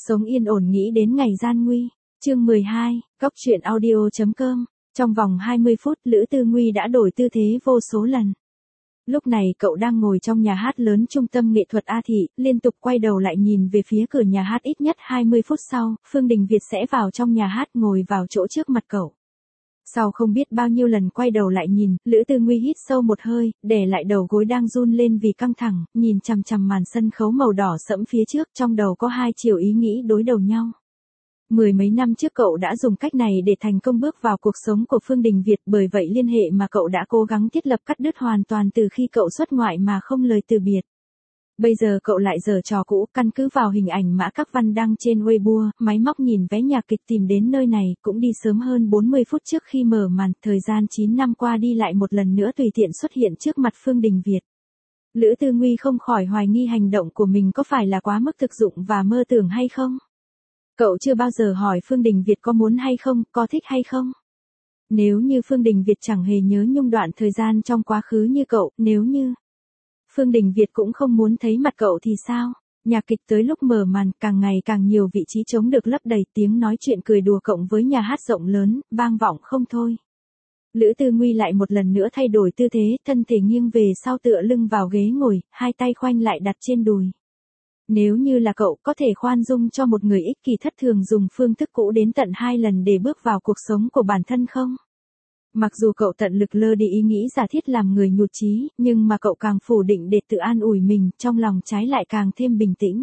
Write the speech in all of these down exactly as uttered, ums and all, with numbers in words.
sống yên ổn nghĩ đến ngày gian nguy. Chương mười hai, Cóc truyện audio chấm com. Trong vòng hai mươi phút, Lữ Tư Nguy đã đổi tư thế vô số lần. Lúc này cậu đang ngồi trong nhà hát lớn trung tâm nghệ thuật A Thị, liên tục quay đầu lại nhìn về phía cửa nhà hát. Ít nhất hai mươi phút sau, Phương Đình Việt sẽ vào trong nhà hát ngồi vào chỗ trước mặt cậu. Sau không biết bao nhiêu lần quay đầu lại nhìn, Lữ Tư Nguy hít sâu một hơi, để lại đầu gối đang run lên vì căng thẳng, nhìn chằm chằm màn sân khấu màu đỏ sẫm phía trước, trong đầu có hai chiều ý nghĩ đối đầu nhau. Mười mấy năm trước cậu đã dùng cách này để thành công bước vào cuộc sống của Phương Đình Việt, bởi vậy liên hệ mà cậu đã cố gắng thiết lập cắt đứt hoàn toàn từ khi cậu xuất ngoại mà không lời từ biệt. Bây giờ cậu lại giở trò cũ, căn cứ vào hình ảnh Mã Các Văn đăng trên Weibo, máy móc nhìn vé nhạc kịch tìm đến nơi này, cũng đi sớm hơn bốn mươi phút trước khi mở màn, thời gian chín năm qua đi lại một lần nữa tùy tiện xuất hiện trước mặt Phương Đình Việt. Lữ Tư Nguy không khỏi hoài nghi hành động của mình có phải là quá mức thực dụng và mơ tưởng hay không. Cậu chưa bao giờ hỏi Phương Đình Việt có muốn hay không, có thích hay không. Nếu như Phương Đình Việt chẳng hề nhớ nhung đoạn thời gian trong quá khứ như cậu, nếu như Phương Đình Việt cũng không muốn thấy mặt cậu thì sao? Nhạc kịch tới lúc mở màn, càng ngày càng nhiều vị trí trống được lấp đầy, tiếng nói chuyện cười đùa cộng với nhà hát rộng lớn, vang vọng không thôi. Lữ Tư Nguy lại một lần nữa thay đổi tư thế, thân thể nghiêng về sau tựa lưng vào ghế ngồi, hai tay khoanh lại đặt trên đùi. Nếu như là cậu, có thể khoan dung cho một người ích kỷ thất thường dùng phương thức cũ đến tận hai lần để bước vào cuộc sống của bản thân không? Mặc dù cậu tận lực lơ đi ý nghĩ giả thiết làm người nhụt chí, nhưng mà cậu càng phủ định để tự an ủi mình, trong lòng trái lại càng thêm bình tĩnh.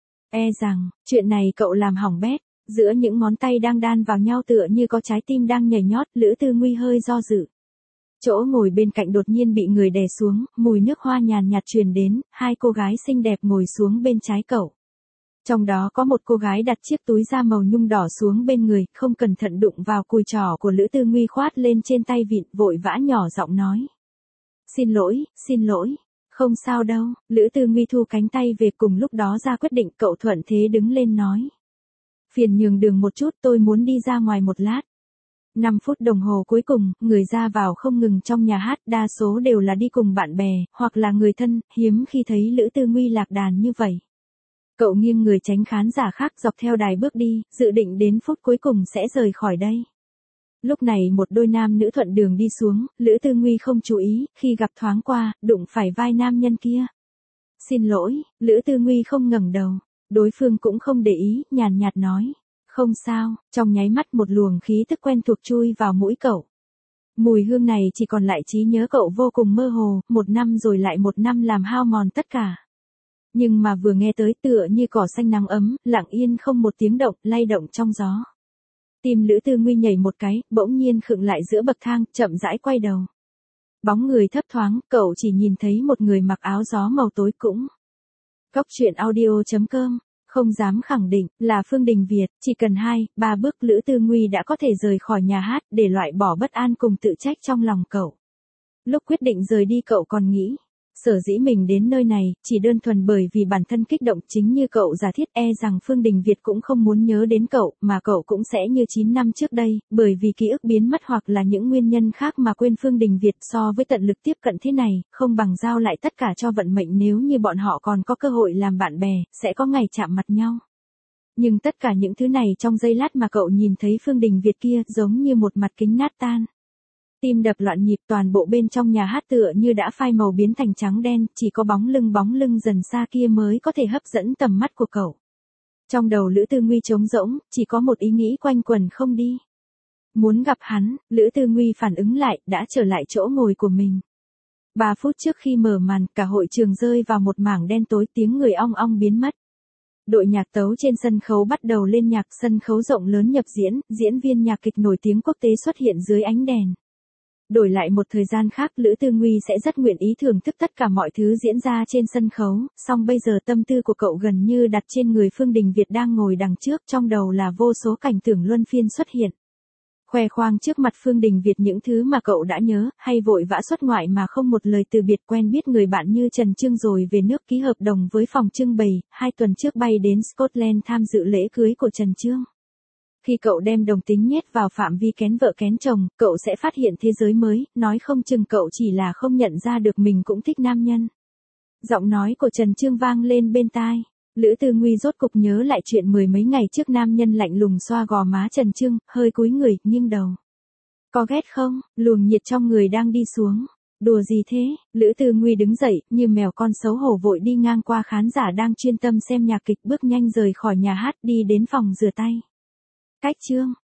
E rằng, chuyện này cậu làm hỏng bét, giữa những ngón tay đang đan vào nhau tựa như có trái tim đang nhảy nhót, Lữ Tư Nguy hơi do dự. Chỗ ngồi bên cạnh đột nhiên bị người đè xuống, mùi nước hoa nhàn nhạt truyền đến, hai cô gái xinh đẹp ngồi xuống bên trái cậu. Trong đó có một cô gái đặt chiếc túi da màu nhung đỏ xuống bên người, không cẩn thận đụng vào cùi trỏ của Lữ Tư Nguy khoát lên trên tay vịn, vội vã nhỏ giọng nói. Xin lỗi, xin lỗi, không sao đâu. Lữ Tư Nguy thu cánh tay về, cùng lúc đó ra quyết định, cậu thuận thế đứng lên nói. Phiền nhường đường một chút, tôi muốn đi ra ngoài một lát. năm phút đồng hồ cuối cùng, người ra vào không ngừng trong nhà hát, đa số đều là đi cùng bạn bè, hoặc là người thân, hiếm khi thấy Lữ Tư Nguy lạc đàn như vậy. Cậu nghiêng người tránh khán giả khác, dọc theo đài bước đi, dự định đến phút cuối cùng sẽ rời khỏi đây. Lúc này một đôi nam nữ thuận đường đi xuống, Lữ Tư Nguy không chú ý, khi gặp thoáng qua, đụng phải vai nam nhân kia. Xin lỗi, Lữ Tư Nguy không ngẩng đầu, đối phương cũng không để ý, nhàn nhạt nói. Không sao, trong nháy mắt một luồng khí tức quen thuộc chui vào mũi cậu. Mùi hương này chỉ còn lại trí nhớ cậu vô cùng mơ hồ, một năm rồi lại một năm làm hao mòn tất cả. Nhưng mà vừa nghe tới tựa như cỏ xanh nắng ấm, lặng yên không một tiếng động, lay động trong gió. Tim Lữ Tư Nguy nhảy một cái, bỗng nhiên khựng lại giữa bậc thang, chậm rãi quay đầu. Bóng người thấp thoáng, cậu chỉ nhìn thấy một người mặc áo gió màu tối cũng. Cóc truyện audio chấm com. Không dám khẳng định là Phương Đình Việt, chỉ cần hai, ba bước Lữ Tư Nguy đã có thể rời khỏi nhà hát để loại bỏ bất an cùng tự trách trong lòng cậu. Lúc quyết định rời đi cậu còn nghĩ, sở dĩ mình đến nơi này, chỉ đơn thuần bởi vì bản thân kích động, chính như cậu giả thiết, e rằng Phương Đình Việt cũng không muốn nhớ đến cậu, mà cậu cũng sẽ như chín năm trước đây, bởi vì ký ức biến mất hoặc là những nguyên nhân khác mà quên Phương Đình Việt. So với tận lực tiếp cận thế này, không bằng giao lại tất cả cho vận mệnh, nếu như bọn họ còn có cơ hội làm bạn bè, sẽ có ngày chạm mặt nhau. Nhưng tất cả những thứ này trong giây lát mà cậu nhìn thấy Phương Đình Việt kia, giống như một mặt kính nát tan. Tim đập loạn nhịp, toàn bộ bên trong nhà hát tựa như đã phai màu biến thành trắng đen, chỉ có bóng lưng bóng lưng dần xa kia mới có thể hấp dẫn tầm mắt của cậu. Trong đầu Lữ Tư Nguy trống rỗng, chỉ có một ý nghĩ quanh quẩn không đi. Muốn gặp hắn. Lữ Tư Nguy phản ứng lại, đã trở lại chỗ ngồi của mình. Ba phút trước khi mở màn, cả hội trường rơi vào một mảng đen tối, tiếng người ong ong biến mất. Đội nhạc tấu trên sân khấu bắt đầu lên nhạc, sân khấu rộng lớn nhập diễn, diễn viên nhạc kịch nổi tiếng quốc tế xuất hiện dưới ánh đèn. Đổi lại một thời gian khác, Lữ Tư Nguy sẽ rất nguyện ý thưởng thức tất cả mọi thứ diễn ra trên sân khấu, song bây giờ tâm tư của cậu gần như đặt trên người Phương Đình Việt đang ngồi đằng trước, trong đầu là vô số cảnh tưởng luân phiên xuất hiện. Khoe khoang trước mặt Phương Đình Việt những thứ mà cậu đã nhớ, hay vội vã xuất ngoại mà không một lời từ biệt, quen biết người bạn như Trần Chương rồi về nước ký hợp đồng với phòng trưng bày, hai tuần trước bay đến Scotland tham dự lễ cưới của Trần Chương. Khi cậu đem đồng tính nhét vào phạm vi kén vợ kén chồng, cậu sẽ phát hiện thế giới mới, nói không chừng cậu chỉ là không nhận ra được mình cũng thích nam nhân. Giọng nói của Trần Chương vang lên bên tai. Lữ Tư Nguy rốt cục nhớ lại chuyện mười mấy ngày trước nam nhân lạnh lùng xoa gò má Trần Trưng, hơi cúi người, nghiêng đầu. Có ghét không? Luồng nhiệt trong người đang đi xuống. Đùa gì thế? Lữ Tư Nguy đứng dậy, như mèo con xấu hổ vội đi ngang qua khán giả đang chuyên tâm xem nhạc kịch, bước nhanh rời khỏi nhà hát đi đến phòng rửa tay. Cách chương.